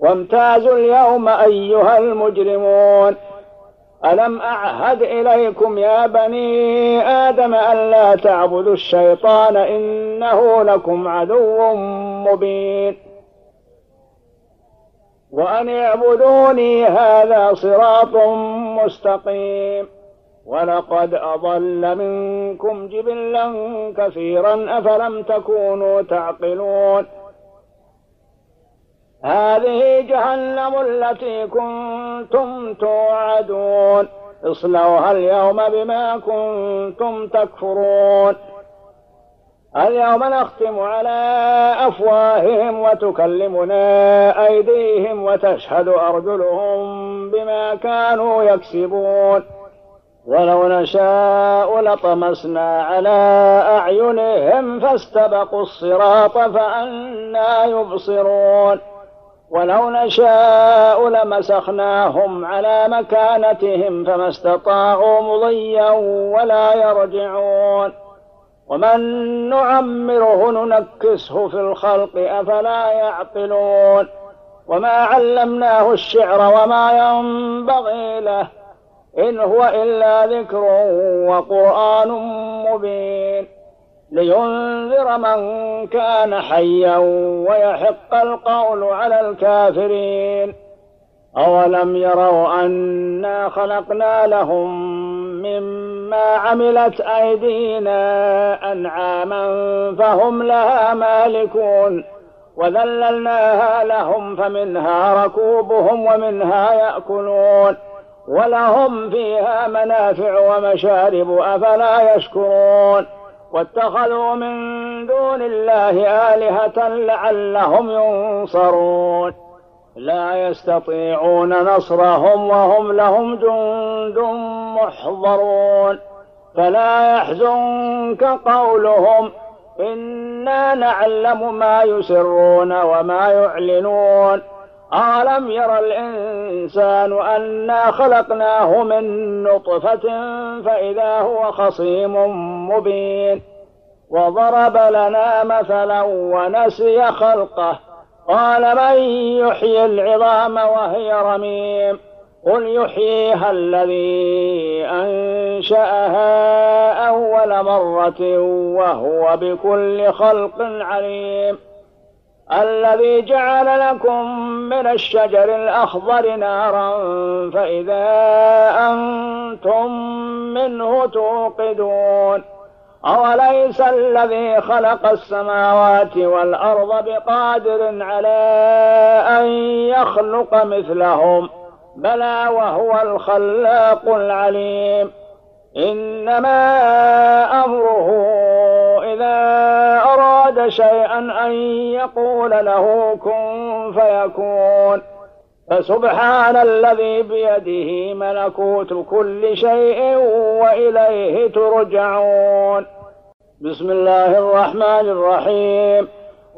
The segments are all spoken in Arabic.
وامتازوا اليوم أيها المجرمون ألم أعهد إليكم يا بني آدم ألا تعبدوا الشيطان إنه لكم عدو مبين وأن اعبدوني هذا صراط مستقيم ولقد أضل منكم جبلا كثيرا أفلم تكونوا تعقلون هذه جهنم التي كنتم توعدون اصلوها اليوم بما كنتم تكفرون اليوم نختم على أفواههم وتكلمنا أيديهم وتشهد أرجلهم بما كانوا يكسبون ولو نشاء لطمسنا على أعينهم فاستبقوا الصراط فأنى يبصرون ولو نشاء لمسخناهم على مكانتهم فما استطاعوا مضيا ولا يرجعون ومن نعمره ننكسه في الخلق أفلا يعقلون وما علمناه الشعر وما ينبغي له إن هو إلا ذكر وقرآن مبين لينذر من كان حيا ويحق القول على الكافرين أولم يروا أنا خلقنا لهم مما عملت أيدينا أنعاما فهم لها مالكون وذللناها لهم فمنها ركوبهم ومنها يأكلون ولهم فيها منافع ومشارب أفلا يشكرون واتخذوا من دون الله آلهة لعلهم ينصرون لا يستطيعون نصرهم وهم لهم جند محضرون فلا يحزنك قولهم إنا نعلم ما يسرون وما يعلنون ألم ير الإنسان أنا خلقناه من نطفة فإذا هو خصيم مبين وضرب لنا مثلا ونسي خلقه قال من يحيي العظام وهي رميم قل يحييها الذي أنشأها أول مرة وهو بكل خلق عليم الذي جعل لكم من الشجر الأخضر نارا فإذا أنتم منه توقدون أوليس الذي خلق السماوات والأرض بقادر على أن يخلق مثلهم بلى وهو الخلاق العليم إنما أمره إذا أراد شيئا أن يقول له كن فيكون فسبحان الذي بيده ملكوت كل شيء وإليه ترجعون بسم الله الرحمن الرحيم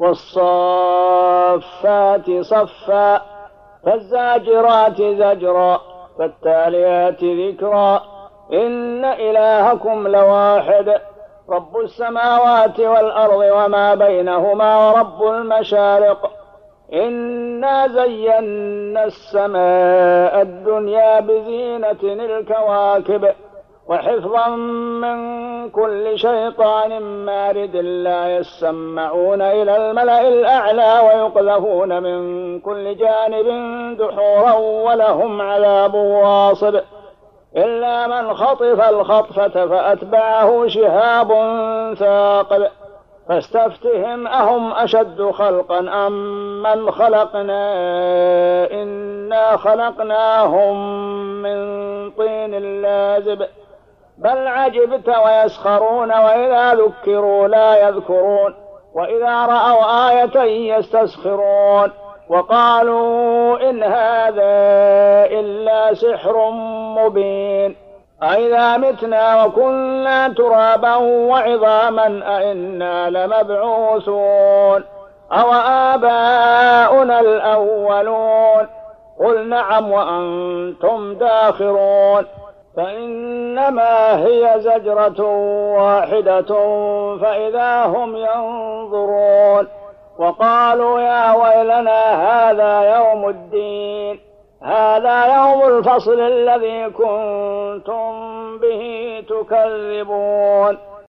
والصافات صفا فالزاجرات زجرا فالتاليات ذكرا إن إلهكم لواحد رب السماوات والأرض وما بينهما ورب المشارق إنا زينا السماء الدنيا بزينة الكواكب وحفظا من كل شيطان مارد لا يسمعون إلى الملأ الأعلى ويقذفون من كل جانب دحورا ولهم عذاب واصب إلا من خطف الخطفة فأتبعه شهاب ثاقب فاستفتهم أهم أشد خلقا أم من خلقنا إنا خلقناهم من طين لازب بل عجبت ويسخرون وإذا ذكروا لا يذكرون وإذا رأوا آية يستسخرون وقالوا إن هذا إلا سحر مبين أإذا متنا وكنا ترابا وعظاما أإنا لمبعوثون أو آباؤنا الأولون قل نعم وأنتم داخرون فإنما هي زجرة واحدة فإذا هم ينظرون وقالوا يا ويلنا هذا يوم الدين، هذا يوم الفصل الذي كنتم به تكذبون.